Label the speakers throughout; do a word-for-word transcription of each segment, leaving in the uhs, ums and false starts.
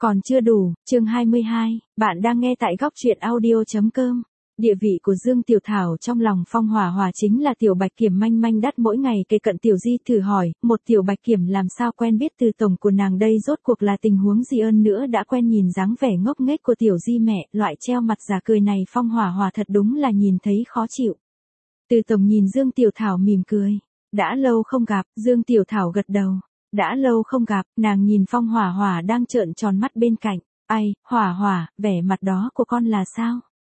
Speaker 1: Còn chưa đủ, chương hai mươi hai, bạn đang nghe tại góc truyện audio.com. Địa vị của Dương Tiểu Thảo trong lòng Phong Hỏa Hỏa chính là tiểu bạch kiểm manh manh đắt mỗi ngày kề cận Tiểu Di thử hỏi, một tiểu bạch kiểm làm sao quen biết Từ tổng của nàng đây rốt cuộc là tình huống gì ơn nữa đã quen nhìn dáng vẻ ngốc nghếch của Tiểu Di mẹ, loại treo mặt giả cười này Phong Hỏa Hỏa thật đúng là nhìn thấy khó chịu. Từ tổng nhìn Dương Tiểu Thảo mỉm cười, đã lâu không gặp, Dương Tiểu Thảo gật đầu. Đã lâu không gặp, nàng nhìn Phong Hỏa Hỏa đang trợn tròn mắt bên cạnh, ai, Hỏa Hỏa, vẻ mặt đó của con là sao?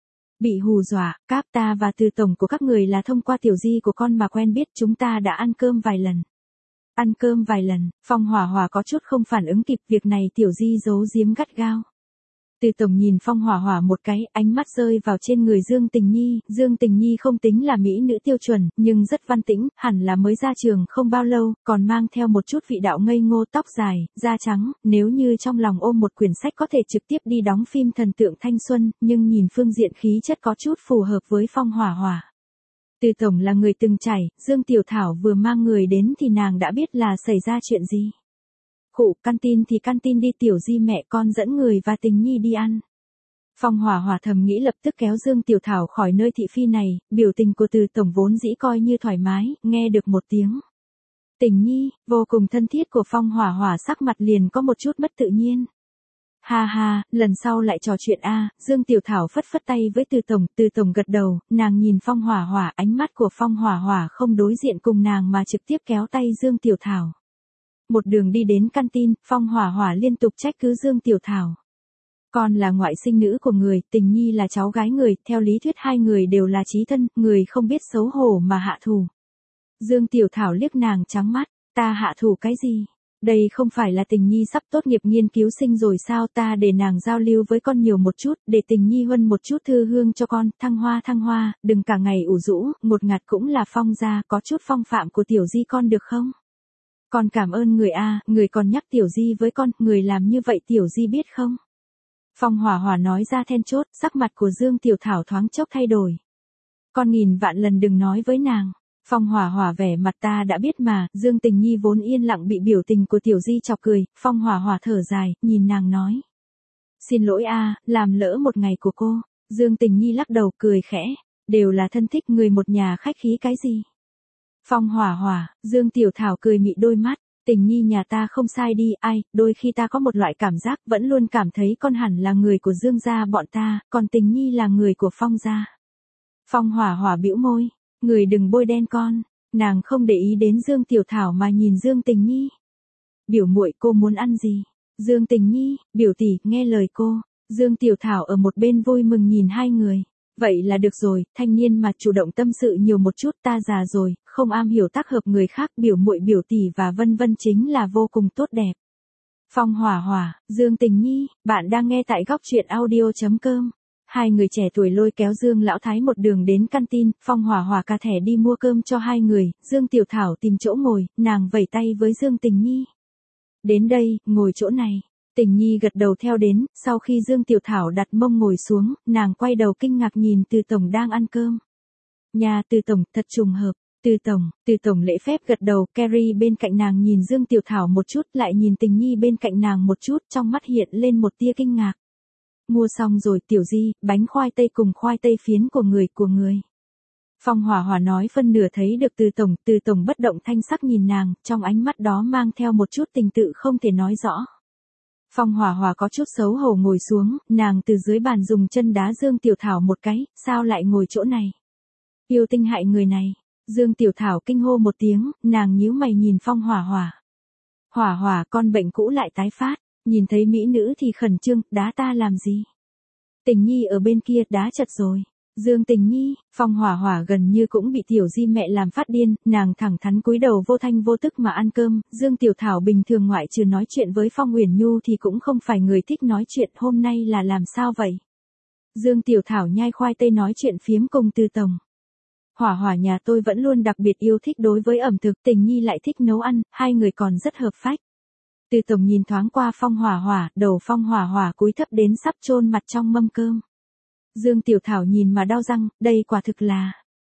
Speaker 1: Bị hù dọa, cáp ta và Từ tổng của các người là thông qua Tiểu Di của con mà quen biết, chúng ta đã ăn cơm vài lần. Ăn cơm vài lần, Phong Hỏa Hỏa có chút không phản ứng kịp, việc này Tiểu Di giấu giếm gắt gao. Từ tổng nhìn Phong Hỏa Hỏa một cái, ánh mắt rơi vào trên người Dương Tình Nhi, Dương Tình Nhi không tính là mỹ nữ tiêu chuẩn, nhưng rất văn tĩnh, hẳn là mới ra trường không bao lâu, còn mang theo một chút vị đạo ngây ngô, tóc dài, da trắng, nếu như trong lòng ôm một quyển sách có thể trực tiếp đi đóng phim thần tượng thanh xuân, nhưng nhìn phương diện khí chất có chút phù hợp với Phong Hỏa Hỏa. Từ tổng là người từng trải, Dương Tiểu Thảo vừa mang người đến thì nàng đã biết là xảy ra chuyện gì. Khụ, canteen thì canteen đi, Tiểu Di mẹ con dẫn người và Tình Nhi đi ăn. Phong Hỏa Hỏa thầm nghĩ lập tức kéo Dương Tiểu Thảo khỏi nơi thị phi này, biểu tình của Từ tổng vốn dĩ coi như thoải mái, nghe được một tiếng Tình Nhi, vô cùng thân thiết của Phong Hỏa Hỏa sắc mặt liền có một chút mất tự nhiên. Ha ha, lần sau lại trò chuyện a, Dương Tiểu Thảo phất phất tay với Từ tổng, Từ tổng gật đầu, nàng nhìn Phong Hỏa Hỏa, ánh mắt của Phong Hỏa Hỏa không đối diện cùng nàng mà trực tiếp kéo tay Dương Tiểu Thảo. Một đường đi đến canteen, Phong Hỏa Hỏa liên tục trách cứ Dương Tiểu Thảo. Con là ngoại sinh nữ của người, Tình Nhi là cháu gái người, theo lý thuyết hai người đều là chí thân, người không biết xấu hổ mà hạ thủ. Dương Tiểu Thảo liếc nàng trắng mắt, ta hạ thủ cái gì? Đây không phải là Tình Nhi sắp tốt nghiệp nghiên cứu sinh rồi sao, ta để nàng giao lưu với con nhiều một chút, để Tình Nhi huân một chút thư hương cho con, thăng hoa thăng hoa, đừng cả ngày ủ rũ, một ngặt cũng là Phong gia, có chút phong phạm của Tiểu Di con được không? Con cảm ơn người a, người còn nhắc Tiểu Di với con, người làm như vậy Tiểu Di biết không? Phong Hỏa Hỏa nói ra then chốt, sắc mặt của Dương Tiểu Thảo thoáng chốc thay đổi. Con nghìn vạn lần đừng nói với nàng. Phong Hỏa Hỏa vẻ mặt ta đã biết mà, Dương Tình Nhi vốn yên lặng bị biểu tình của Tiểu Di chọc cười, Phong Hỏa Hỏa thở dài, nhìn nàng nói. Xin lỗi a, làm lỡ một ngày của cô. Dương Tình Nhi lắc đầu cười khẽ, đều là thân thích người một nhà khách khí cái gì. Phong Hỏa Hỏa, Dương Tiểu Thảo cười mị đôi mắt, Tình Nhi nhà ta không sai đi, ai, đôi khi ta có một loại cảm giác vẫn luôn cảm thấy con hẳn là người của Dương gia bọn ta, còn Tình Nhi là người của Phong gia. Phong Hỏa Hỏa bĩu môi, người đừng bôi đen con, nàng không để ý đến Dương Tiểu Thảo mà nhìn Dương Tình Nhi. Biểu muội cô muốn ăn gì? Dương Tình Nhi, biểu tỷ, nghe lời cô. Dương Tiểu Thảo ở một bên vui mừng nhìn hai người. Vậy là được rồi, thanh niên mà chủ động tâm sự nhiều một chút, ta già rồi, không am hiểu tác hợp người khác, biểu muội biểu tỷ và vân vân chính là vô cùng tốt đẹp. Phong Hỏa Hỏa, Dương Tình Nhi, bạn đang nghe tại góc truyện audio.com. Hai người trẻ tuổi lôi kéo Dương Lão Thái một đường đến canteen, Phong Hỏa Hỏa cả thẻ đi mua cơm cho hai người, Dương Tiểu Thảo tìm chỗ ngồi, nàng vẩy tay với Dương Tình Nhi. Đến đây, ngồi chỗ này. Tình Nhi gật đầu theo đến, sau khi Dương Tiểu Thảo đặt mông ngồi xuống, nàng quay đầu kinh ngạc nhìn Từ tổng đang ăn cơm. Nhà Từ tổng, thật trùng hợp. Từ tổng, Từ tổng lễ phép gật đầu, Carrie bên cạnh nàng nhìn Dương Tiểu Thảo một chút, lại nhìn Tình Nhi bên cạnh nàng một chút, trong mắt hiện lên một tia kinh ngạc. Mua xong rồi Tiểu Di, bánh khoai tây cùng khoai tây phiến của người của người. Phong Hỏa Hỏa nói phân nửa thấy được Từ tổng, Từ tổng bất động thanh sắc nhìn nàng, trong ánh mắt đó mang theo một chút tình tự không thể nói rõ. Phong Hỏa Hỏa có chút xấu hổ ngồi xuống, nàng từ dưới bàn dùng chân đá Dương Tiểu Thảo một cái, sao lại ngồi chỗ này? Yêu tinh hại người này. Dương Tiểu Thảo kinh hô một tiếng, nàng nhíu mày nhìn Phong Hỏa Hỏa. Hỏa Hỏa, con bệnh cũ lại tái phát, nhìn thấy mỹ nữ thì khẩn trương, đá ta làm gì? Tình Nhi ở bên kia đá chật rồi. Dương Tình Nhi, Phong Hỏa Hỏa gần như cũng bị Tiểu Di mẹ làm phát điên, nàng thẳng thắn cúi đầu vô thanh vô tức mà ăn cơm, Dương Tiểu Thảo bình thường ngoại trừ nói chuyện với Phong Uyển Nhu thì cũng không phải người thích nói chuyện, hôm nay là làm sao vậy? Dương Tiểu Thảo nhai khoai tây nói chuyện phiếm cùng Từ tổng. Hỏa Hỏa nhà tôi vẫn luôn đặc biệt yêu thích đối với ẩm thực, Tình Nhi lại thích nấu ăn, hai người còn rất hợp phách. Từ tổng nhìn thoáng qua Phong Hỏa Hỏa, đầu Phong Hỏa Hỏa cúi thấp đến sắp chôn mặt trong mâm cơm. Dương Tiểu Thảo nhìn mà đau răng, đây quả thực là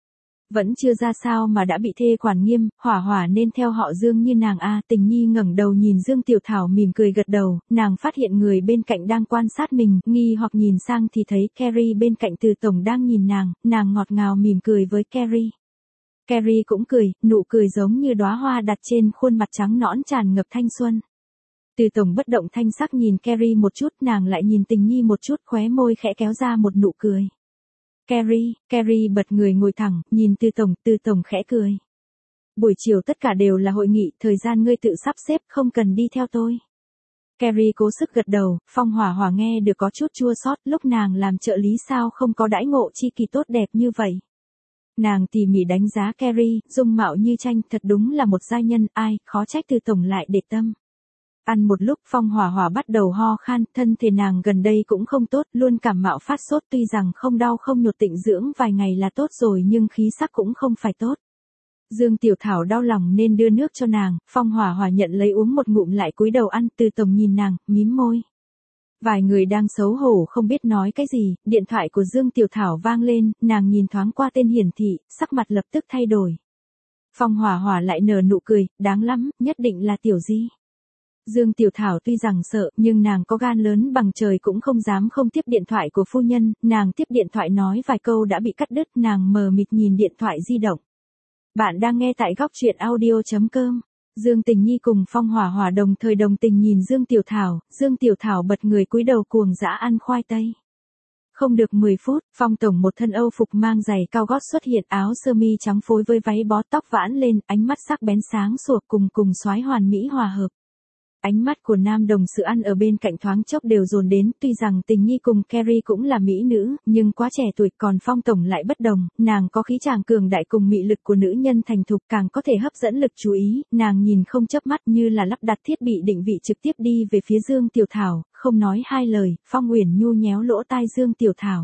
Speaker 1: Vẫn chưa ra sao mà đã bị thê quản nghiêm, Hỏa Hỏa nên theo họ Dương như nàng a. Tình Nhi ngẩng đầu nhìn Dương Tiểu Thảo mỉm cười gật đầu, nàng phát hiện người bên cạnh đang quan sát mình, nghi hoặc nhìn sang thì thấy Carrie bên cạnh Từ tổng đang nhìn nàng, nàng ngọt ngào mỉm cười với Carrie. Carrie cũng cười, nụ cười giống như đóa hoa đặt trên khuôn mặt trắng nõn tràn ngập thanh xuân. Từ tổng bất động thanh sắc nhìn Carrie một chút, nàng lại nhìn Tình Nhi một chút, khóe môi khẽ kéo ra một nụ cười. Carrie, Carrie bật người ngồi thẳng, nhìn Từ tổng, Từ tổng khẽ cười. Buổi chiều tất cả đều là hội nghị, thời gian ngươi tự sắp xếp, không cần đi theo tôi. Carrie cố sức gật đầu, Phong Hỏa Hỏa nghe được có chút chua xót, lúc nàng làm trợ lý sao không có đãi ngộ chi kỳ tốt đẹp như vậy. Nàng tỉ mỉ đánh giá Carrie, dung mạo như tranh, thật đúng là một giai nhân, ai, khó trách Từ tổng lại để tâm. Ăn một lúc Phong Hỏa Hỏa bắt đầu ho khan, thân thể nàng gần đây cũng không tốt, luôn cảm mạo phát sốt, tuy rằng không đau không nhột, tịnh dưỡng vài ngày là tốt rồi nhưng khí sắc cũng không phải tốt. Dương Tiểu Thảo đau lòng nên đưa nước cho nàng, Phong Hỏa Hỏa nhận lấy uống một ngụm lại cúi đầu ăn, Từ tổng nhìn nàng, mím môi. Vài người đang xấu hổ không biết nói cái gì, điện thoại của Dương Tiểu Thảo vang lên, nàng nhìn thoáng qua tên hiển thị, sắc mặt lập tức thay đổi. Phong Hỏa Hỏa lại nở nụ cười, đáng lắm, nhất định là Tiểu Di. Dương Tiểu Thảo tuy rằng sợ, nhưng nàng có gan lớn bằng trời cũng không dám không tiếp điện thoại của phu nhân, nàng tiếp điện thoại nói vài câu đã bị cắt đứt, nàng mờ mịt nhìn điện thoại di động. Bạn đang nghe tại góc truyện audio chấm com. Dương Tình Nhi cùng Phong Hỏa Hỏa đồng thời đồng tình nhìn Dương Tiểu Thảo, Dương Tiểu Thảo bật người cúi đầu cuồng dã ăn khoai tây. Không được mười phút, Phong tổng một thân Âu phục mang giày cao gót xuất hiện, áo sơ mi trắng phối với váy bó, tóc vãn lên, ánh mắt sắc bén sáng sủa, cùng cùng soái hoàn mỹ hòa hợp. Ánh mắt của nam đồng sự ăn ở bên cạnh thoáng chốc đều dồn đến, tuy rằng Tình Nhi cùng Carrie cũng là mỹ nữ, nhưng quá trẻ tuổi, còn Phong tổng lại bất đồng, nàng có khí chàng cường đại cùng mị lực của nữ nhân thành thục, càng có thể hấp dẫn lực chú ý, nàng nhìn không chớp mắt như là lắp đặt thiết bị định vị trực tiếp đi về phía Dương Tiểu Thảo, không nói hai lời, Phong Uyển Nhu nhéo lỗ tai Dương Tiểu Thảo.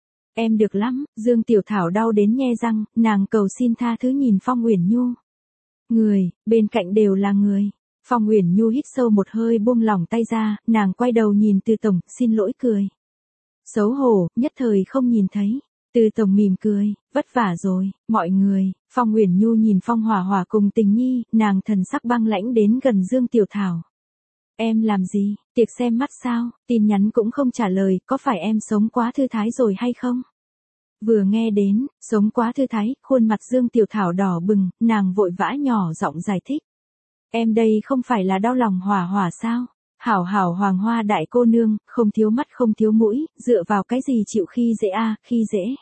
Speaker 1: Em được lắm, Dương Tiểu Thảo đau đến nhe răng, nàng cầu xin tha thứ nhìn Phong Uyển Nhu. Người, bên cạnh đều là người. Phong Uyển Nhu hít sâu một hơi buông lỏng tay ra, nàng quay đầu nhìn Từ tổng, xin lỗi cười. Xấu hổ, nhất thời không nhìn thấy. Từ tổng mỉm cười, vất vả rồi, mọi người. Phong Uyển Nhu nhìn Phong Hỏa Hỏa cùng Tình Nhi, nàng thần sắc băng lãnh đến gần Dương Tiểu Thảo. Em làm gì, tiệc xem mắt sao, tin nhắn cũng không trả lời, có phải em sống quá thư thái rồi hay không? Vừa nghe đến, sống quá thư thái, khuôn mặt Dương Tiểu Thảo đỏ bừng, nàng vội vã nhỏ giọng giải thích. Em đây không phải là đau lòng Hỏa Hỏa sao? Hảo hảo hoàng hoa đại cô nương, không thiếu mắt không thiếu mũi, dựa vào cái gì chịu khi dễ a, khi dễ.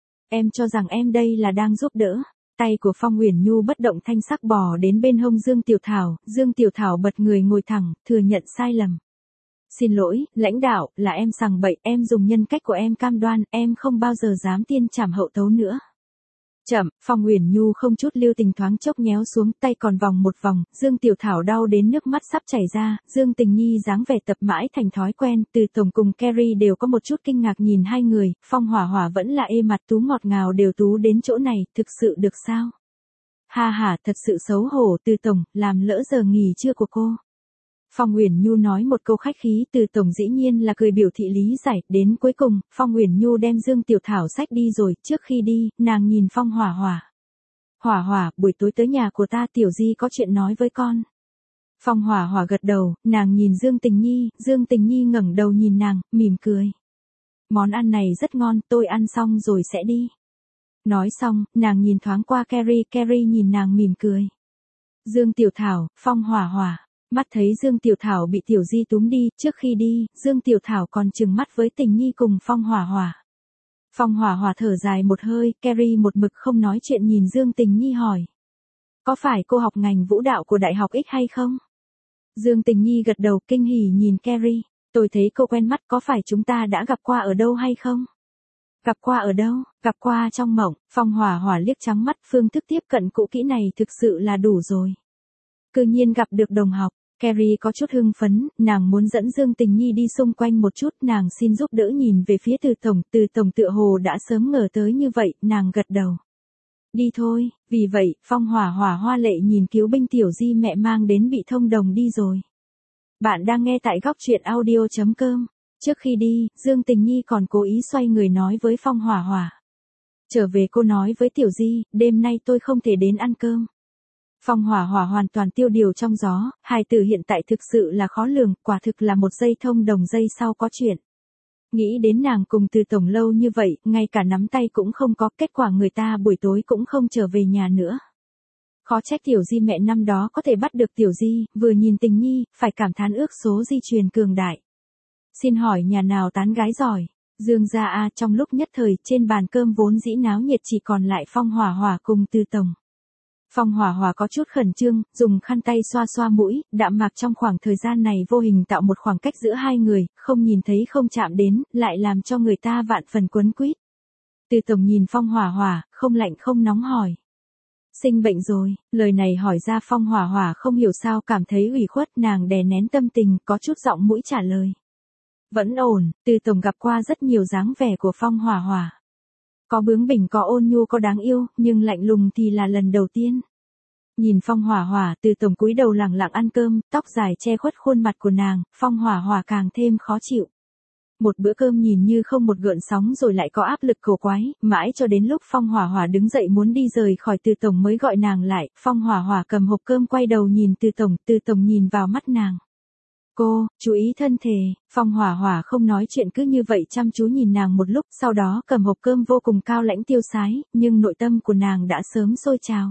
Speaker 1: Em cho rằng em đây là đang giúp đỡ. Tay của Phong Uyển Nhu bất động thanh sắc bò đến bên hông Dương Tiểu Thảo, Dương Tiểu Thảo bật người ngồi thẳng, thừa nhận sai lầm. Xin lỗi, lãnh đạo, là em sằng bậy, em dùng nhân cách của em cam đoan, em không bao giờ dám tiên trảm hậu tấu nữa. Chậm, Phong Uyển Nhu không chút lưu tình thoáng chốc nhéo xuống, tay còn vòng một vòng, Dương Tiểu Thảo đau đến nước mắt sắp chảy ra, Dương Tình Nhi dáng vẻ tập mãi thành thói quen, Từ tổng cùng Carrie đều có một chút kinh ngạc nhìn hai người, Phong Hỏa Hỏa vẫn là ê mặt tú ngọt ngào đều tú đến chỗ này, thực sự được sao? Ha ha, thật sự xấu hổ, Từ tổng, làm lỡ giờ nghỉ trưa của cô. Phong Uyển Nhu nói một câu khách khí, Từ tổng dĩ nhiên là cười biểu thị lý giải, đến cuối cùng, Phong Uyển Nhu đem Dương Tiểu Thảo xách đi rồi, trước khi đi, nàng nhìn Phong Hỏa Hỏa. Hỏa Hỏa, buổi tối tới nhà của ta Tiểu Di có chuyện nói với con. Phong Hỏa Hỏa gật đầu, nàng nhìn Dương Tình Nhi, Dương Tình Nhi ngẩng đầu nhìn nàng, mỉm cười. Món ăn này rất ngon, tôi ăn xong rồi sẽ đi. Nói xong, nàng nhìn thoáng qua Carrie, Carrie nhìn nàng mỉm cười. Dương Tiểu Thảo, Phong Hỏa Hỏa. Mắt thấy Dương Tiểu Thảo bị Tiểu Di túm đi, trước khi đi, Dương Tiểu Thảo còn trừng mắt với Tình Nhi cùng Phong Hỏa Hỏa. Phong Hỏa Hỏa thở dài một hơi, Carrie một mực không nói chuyện nhìn Dương Tình Nhi hỏi. Có phải cô học ngành vũ đạo của Đại học X hay không? Dương Tình Nhi gật đầu kinh hỉ nhìn Carrie, tôi thấy cô quen mắt, có phải chúng ta đã gặp qua ở đâu hay không? Gặp qua ở đâu? Gặp qua trong mộng. Phong Hỏa Hỏa liếc trắng mắt, phương thức tiếp cận cũ kỹ này thực sự là đủ rồi. Cư nhiên gặp được đồng học. Carrie có chút hưng phấn, nàng muốn dẫn Dương Tình Nhi đi xung quanh một chút, nàng xin giúp đỡ nhìn về phía Từ tổng, Từ tổng tựa hồ đã sớm ngờ tới như vậy, nàng gật đầu. Đi thôi, vì vậy, Phong Hỏa Hỏa hoa lệ nhìn cứu binh Tiểu Di mẹ mang đến bị thông đồng đi rồi. Bạn đang nghe tại góc truyện audio chấm com. Trước khi đi, Dương Tình Nhi còn cố ý xoay người nói với Phong Hỏa Hỏa. Trở về cô nói với Tiểu Di, đêm nay tôi không thể đến ăn cơm. Phong Hỏa Hỏa hoàn toàn tiêu điều trong gió, hài tử hiện tại thực sự là khó lường, quả thực là một giây thông đồng giây sau có chuyện. Nghĩ đến nàng cùng Từ Tổng lâu như vậy, ngay cả nắm tay cũng không có, kết quả người ta buổi tối cũng không trở về nhà nữa. Khó trách Tiểu Di mẹ năm đó có thể bắt được Tiểu Di, vừa nhìn Tình Nhi, phải cảm thán ước số di truyền cường đại. Xin hỏi nhà nào tán gái giỏi? Dương gia a. Trong lúc nhất thời, trên bàn cơm vốn dĩ náo nhiệt chỉ còn lại Phong Hỏa Hỏa cùng Từ Tổng. Phong Hỏa Hỏa có chút khẩn trương, dùng khăn tay xoa xoa mũi, đạm mạc trong khoảng thời gian này vô hình tạo một khoảng cách giữa hai người, không nhìn thấy không chạm đến, lại làm cho người ta vạn phần quấn quýt. Từ Tổng nhìn Phong Hỏa Hỏa, không lạnh không nóng hỏi. Sinh bệnh rồi, lời này hỏi ra Phong Hỏa Hỏa không hiểu sao cảm thấy ủy khuất, nàng đè nén tâm tình, có chút giọng mũi trả lời. Vẫn ổn, Từ Tổng gặp qua rất nhiều dáng vẻ của Phong Hỏa Hỏa. Có bướng bỉnh có ôn nhu có đáng yêu, nhưng lạnh lùng thì là lần đầu tiên. Nhìn Phong Hỏa Hỏa, Từ Tổng cúi đầu lẳng lặng ăn cơm, tóc dài che khuất khuôn mặt của nàng, Phong Hỏa Hỏa càng thêm khó chịu. Một bữa cơm nhìn như không một gợn sóng rồi lại có áp lực cổ quái, mãi cho đến lúc Phong Hỏa Hỏa đứng dậy muốn đi rời khỏi Từ Tổng mới gọi nàng lại, Phong Hỏa Hỏa cầm hộp cơm quay đầu nhìn Từ Tổng, Từ Tổng nhìn vào mắt nàng. Cô, chú ý thân thể, Phong Hỏa Hỏa không nói chuyện cứ như vậy chăm chú nhìn nàng một lúc, sau đó cầm hộp cơm vô cùng cao lãnh tiêu sái, nhưng nội tâm của nàng đã sớm sôi trào.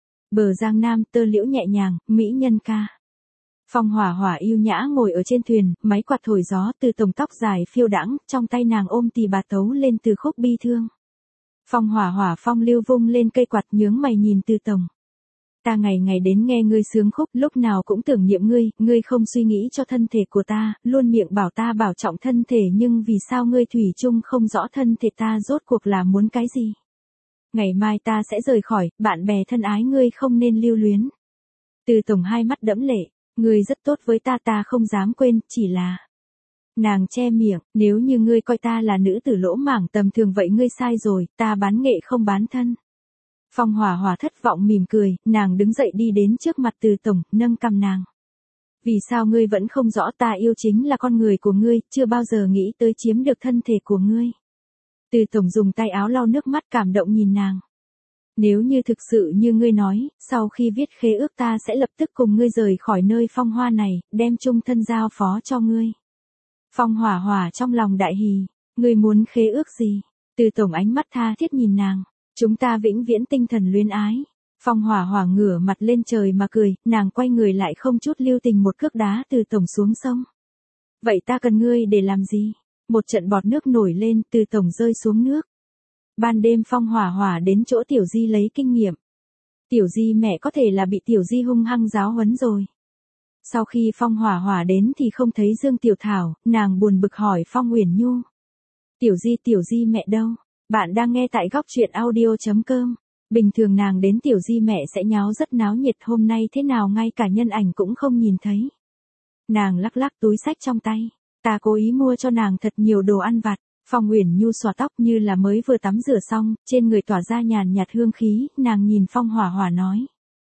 Speaker 1: Bờ Giang Nam, tơ liễu nhẹ nhàng, mỹ nhân ca. Phong Hỏa Hỏa yêu nhã ngồi ở trên thuyền, máy quạt thổi gió, Từ Tổng tóc dài phiêu đãng, trong tay nàng ôm tỳ bà tấu lên từ khúc bi thương. Phong Hỏa Hỏa phong lưu vung lên cây quạt nhướng mày nhìn Từ Tổng. Ta ngày ngày đến nghe ngươi sướng khúc, lúc nào cũng tưởng niệm ngươi, ngươi không suy nghĩ cho thân thể của ta, luôn miệng bảo ta bảo trọng thân thể, nhưng vì sao ngươi thủy chung không rõ thân thể ta rốt cuộc là muốn cái gì? Ngày mai ta sẽ rời khỏi, bạn bè thân ái ngươi không nên lưu luyến. Từ Tổng hai mắt đẫm lệ, ngươi rất tốt với ta, ta không dám quên, chỉ là... Nàng che miệng, nếu như ngươi coi ta là nữ tử lỗ mảng tầm thường vậy ngươi sai rồi, ta bán nghệ không bán thân. Phong Hỏa Hỏa thất vọng mỉm cười, nàng đứng dậy đi đến trước mặt Từ Tổng, nâng cằm nàng. Vì sao ngươi vẫn không rõ ta yêu chính là con người của ngươi, chưa bao giờ nghĩ tới chiếm được thân thể của ngươi. Từ Tổng dùng tay áo lau nước mắt cảm động nhìn nàng. Nếu như thực sự như ngươi nói, sau khi viết khế ước ta sẽ lập tức cùng ngươi rời khỏi nơi phong hoa này, đem chung thân giao phó cho ngươi. Phong Hỏa Hỏa trong lòng đại hỉ, ngươi muốn khế ước gì? Từ Tổng ánh mắt tha thiết nhìn nàng. Chúng ta vĩnh viễn tinh thần luyến ái. Phong Hỏa Hỏa ngửa mặt lên trời mà cười, nàng quay người lại không chút lưu tình một cước đá Từ Tổng xuống sông. Vậy ta cần ngươi để làm gì? Một trận bọt nước nổi lên, Từ Tổng rơi xuống nước. Ban đêm Phong Hỏa Hỏa đến chỗ Tiểu Di lấy kinh nghiệm. Tiểu Di mẹ có thể là bị Tiểu Di hung hăng giáo huấn rồi. Sau khi Phong Hỏa Hỏa đến thì không thấy Dương Tiểu Thảo, nàng buồn bực hỏi Phong Uyển Nhu. Tiểu Di Tiểu Di mẹ đâu? Bạn đang nghe tại góc truyện audio chấm com. Bình thường nàng đến Tiểu Di mẹ sẽ nháo rất náo nhiệt, hôm nay thế nào ngay cả nhân ảnh cũng không nhìn thấy. Nàng lắc lắc túi xách trong tay. Ta cố ý mua cho nàng thật nhiều đồ ăn vặt. Phong Uyển Nhu xòa tóc như là mới vừa tắm rửa xong, trên người tỏa ra nhàn nhạt hương khí, nàng nhìn Phong Hỏa Hỏa nói.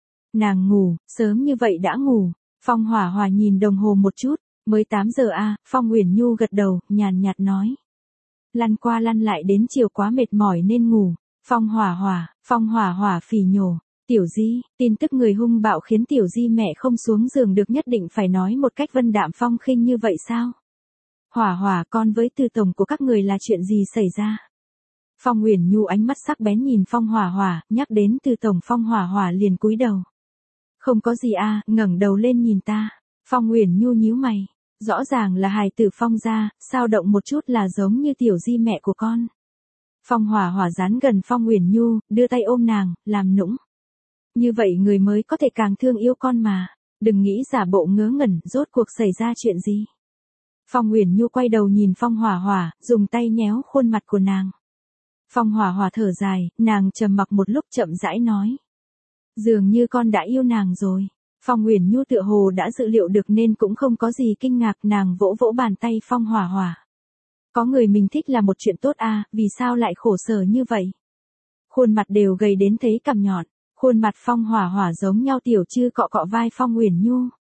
Speaker 1: Nàng ngủ, sớm như vậy đã ngủ. Phong Hỏa Hỏa nhìn đồng hồ một chút, mới tám giờ a, à, Phong Uyển Nhu gật đầu, nhàn nhạt nói. Lăn qua lăn lại đến chiều quá mệt mỏi nên ngủ. Phong Hỏa Hỏa, Phong Hỏa Hỏa phì nhổ. Tiểu Di, tin tức người hung bạo khiến Tiểu Di mẹ không xuống giường được, nhất định phải nói một cách vân đạm phong khinh như vậy sao? Hỏa Hỏa, con với Từ Tổng của các người là chuyện gì xảy ra? Phong Uyển Nhu ánh mắt sắc bén nhìn Phong Hỏa Hỏa, nhắc đến Từ Tổng, Phong Hỏa Hỏa liền cúi đầu. Không có gì a, à, ngẩng đầu lên nhìn ta. Phong Uyển Nhu nhíu mày. Rõ ràng là hài tử Phong gia, sao động một chút là giống như Tiểu Di mẹ của con. Phong Hỏa Hỏa dán gần Phong Uyển Nhu, đưa tay ôm nàng, làm nũng. Như vậy người mới có thể càng thương yêu con mà, đừng nghĩ giả bộ ngớ ngẩn, rốt cuộc xảy ra chuyện gì. Phong Uyển Nhu quay đầu nhìn Phong Hỏa Hỏa, dùng tay nhéo khuôn mặt của nàng. Phong Hỏa Hỏa thở dài, nàng trầm mặc một lúc chậm rãi nói. Dường như con đã yêu nàng rồi. Phong Uyển Nhu tựa hồ đã dự liệu được nên cũng không có gì kinh ngạc, nàng vỗ vỗ bàn tay Phong Hỏa Hỏa. Có người mình thích là một chuyện tốt à, vì sao lại khổ sở như vậy? Khuôn mặt đều gầy đến thấy cằm nhọn, khuôn mặt Phong Hỏa Hỏa giống nhau tiểu chư cọ cọ vai Phong Uyển Nhu.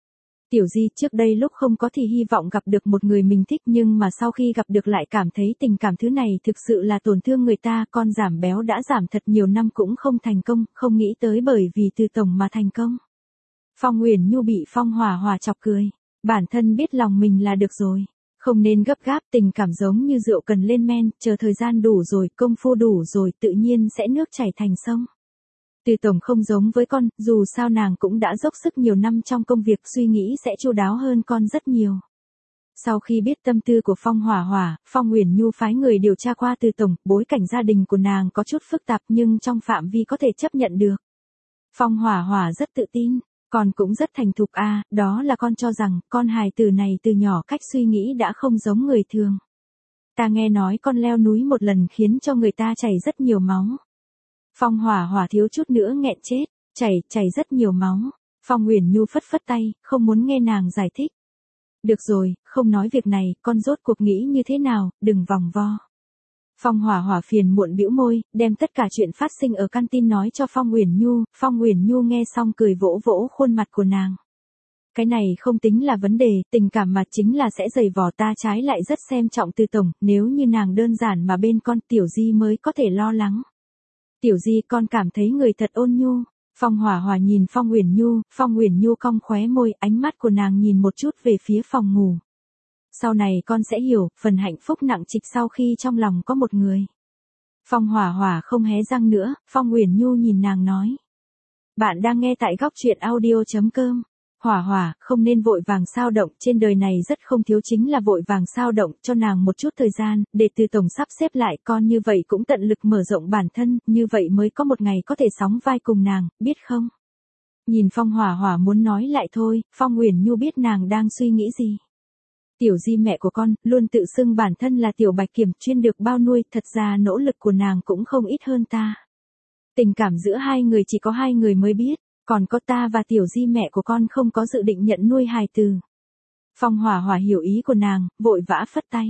Speaker 1: Tiểu Di, trước đây lúc không có thì hy vọng gặp được một người mình thích, nhưng mà sau khi gặp được lại cảm thấy tình cảm thứ này thực sự là tổn thương người ta. Con giảm béo đã giảm thật nhiều năm cũng không thành công, không nghĩ tới bởi vì Từ tổng mà thành công. Phong Uyển Nhu bị Phong Hỏa Hỏa chọc cười. Bản thân biết lòng mình là được rồi. Không nên gấp gáp, tình cảm giống như rượu cần lên men, chờ thời gian đủ rồi, công phu đủ rồi, tự nhiên sẽ nước chảy thành sông. Từ tổng không giống với con, dù sao nàng cũng đã dốc sức nhiều năm trong công việc, suy nghĩ sẽ chu đáo hơn con rất nhiều. Sau khi biết tâm tư của Phong Hỏa Hỏa, Phong Uyển Nhu phái người điều tra qua Từ tổng, bối cảnh gia đình của nàng có chút phức tạp nhưng trong phạm vi có thể chấp nhận được. Phong Hỏa Hỏa rất tự tin, con cũng rất thành thục a, à, đó là con cho rằng con hài tử này từ nhỏ cách suy nghĩ đã không giống người thường. Ta nghe nói con leo núi một lần khiến cho người ta chảy rất nhiều máu. Phong Hỏa Hỏa thiếu chút nữa nghẹn chết, chảy, chảy rất nhiều máu. Phong Uyển Nhu phất phất tay, không muốn nghe nàng giải thích. Được rồi, không nói việc này, con rốt cuộc nghĩ như thế nào, đừng vòng vo. Phong Hỏa Hỏa phiền muộn bĩu môi, đem tất cả chuyện phát sinh ở canteen nói cho Phong Uyển Nhu. Phong Uyển Nhu nghe xong cười vỗ vỗ khuôn mặt của nàng. Cái này không tính là vấn đề, tình cảm mà chính là sẽ giày vò, ta trái lại rất xem trọng Từ tổng, nếu như nàng đơn giản mà bên con, Tiểu Di mới có thể lo lắng. Tiểu Di, con cảm thấy người thật ôn nhu. Phong Hỏa Hỏa nhìn Phong Uyển Nhu, Phong Uyển Nhu cong khóe môi, ánh mắt của nàng nhìn một chút về phía phòng ngủ. Sau này con sẽ hiểu, phần hạnh phúc nặng trịch sau khi trong lòng có một người. Phong Hỏa Hỏa không hé răng nữa, Phong Uyển Nhu nhìn nàng nói. Bạn đang nghe tại góc truyện audio chấm com. Hỏa Hỏa, không nên vội vàng sao động, trên đời này rất không thiếu chính là vội vàng sao động, cho nàng một chút thời gian, để Từ tổng sắp xếp lại, con như vậy cũng tận lực mở rộng bản thân, như vậy mới có một ngày có thể sóng vai cùng nàng, biết không? Nhìn Phong Hỏa Hỏa muốn nói lại thôi, Phong Uyển Nhu biết nàng đang suy nghĩ gì. Tiểu Di mẹ của con, luôn tự xưng bản thân là Tiểu Bạch Kiểm, chuyên được bao nuôi, thật ra nỗ lực của nàng cũng không ít hơn ta. Tình cảm giữa hai người chỉ có hai người mới biết, còn có ta và Tiểu Di mẹ của con không có dự định nhận nuôi hài tử. Phong Hỏa Hỏa hiểu ý của nàng, vội vã phất tay.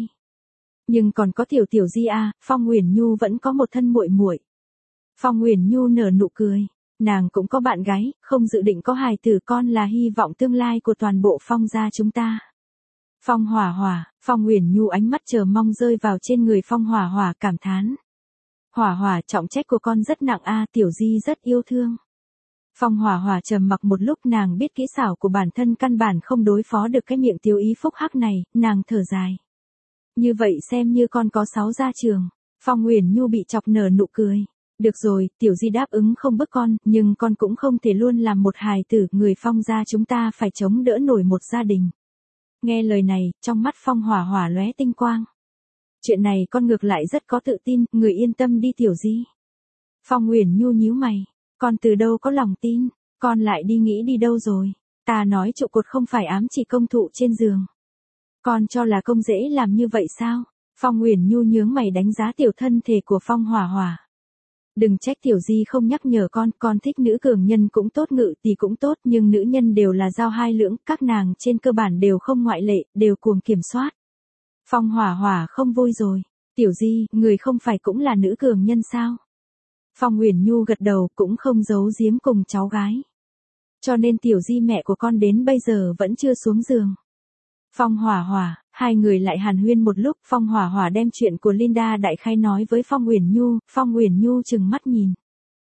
Speaker 1: Nhưng còn có Tiểu Tiểu Di à, Phong Uyển Nhu vẫn có một thân muội muội. Phong Uyển Nhu nở nụ cười, nàng cũng có bạn gái, không dự định có hài tử, con là hy vọng tương lai của toàn bộ Phong gia chúng ta. Phong Hỏa Hỏa, Phong Uyển Nhu ánh mắt chờ mong rơi vào trên người Phong Hỏa Hỏa, cảm thán. Hỏa Hỏa, trọng trách của con rất nặng a, Tiểu Di rất yêu thương. Phong Hỏa Hỏa trầm mặc một lúc, nàng biết kỹ xảo của bản thân căn bản không đối phó được cái miệng Tiểu Ý phúc hắc này, nàng thở dài. Như vậy xem như con có sáu gia trường. Phong Uyển Nhu bị chọc nở nụ cười. Được rồi, Tiểu Di đáp ứng không bức con, nhưng con cũng không thể luôn làm một hài tử, người Phong gia chúng ta phải chống đỡ nổi một gia đình. Nghe lời này, trong mắt Phong Hỏa Hỏa lóe tinh quang. Chuyện này con ngược lại rất có tự tin, người yên tâm đi Tiểu Di. Phong Uyển Nhu nhíu mày, con từ đâu có lòng tin, con lại đi nghĩ đi đâu rồi? Ta nói trụ cột không phải ám chỉ công thụ trên giường. Con cho là công dễ làm như vậy sao? Phong Uyển Nhu nhướng mày đánh giá tiểu thân thể của Phong Hỏa Hỏa. Đừng trách Tiểu Di không nhắc nhở con, con thích nữ cường nhân cũng tốt, ngự tỷ cũng tốt, nhưng nữ nhân đều là dao hai lưỡng, các nàng trên cơ bản đều không ngoại lệ, đều cuồng kiểm soát. Phong Hỏa Hỏa không vui rồi. Tiểu Di, người không phải cũng là nữ cường nhân sao? Phong Uyển Nhu gật đầu, cũng không giấu giếm cùng cháu gái. Cho nên Tiểu Di mẹ của con đến bây giờ vẫn chưa xuống giường. Phong Hỏa Hỏa, hai người lại hàn huyên một lúc, Phong Hỏa Hỏa đem chuyện của Linda đại khái nói với Phong Uyển Nhu, Phong Uyển Nhu trừng mắt nhìn.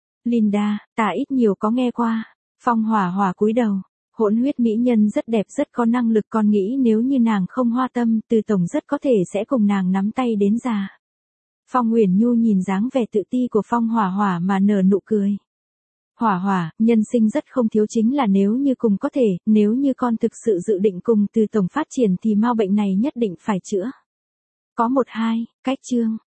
Speaker 1: Linda, ta ít nhiều có nghe qua. Phong Hỏa Hỏa cúi đầu, hỗn huyết mỹ nhân rất đẹp, rất có năng lực, con nghĩ nếu như nàng không hoa tâm, Từ tổng rất có thể sẽ cùng nàng nắm tay đến già. Phong Uyển Nhu nhìn dáng vẻ tự ti của Phong Hỏa Hỏa mà nở nụ cười. Hỏa Hỏa, nhân sinh rất không thiếu chính là nếu như cùng có thể, nếu như con thực sự dự định cùng Từ tổng phát triển thì mau bệnh này nhất định phải chữa. Có một hai, cách chương.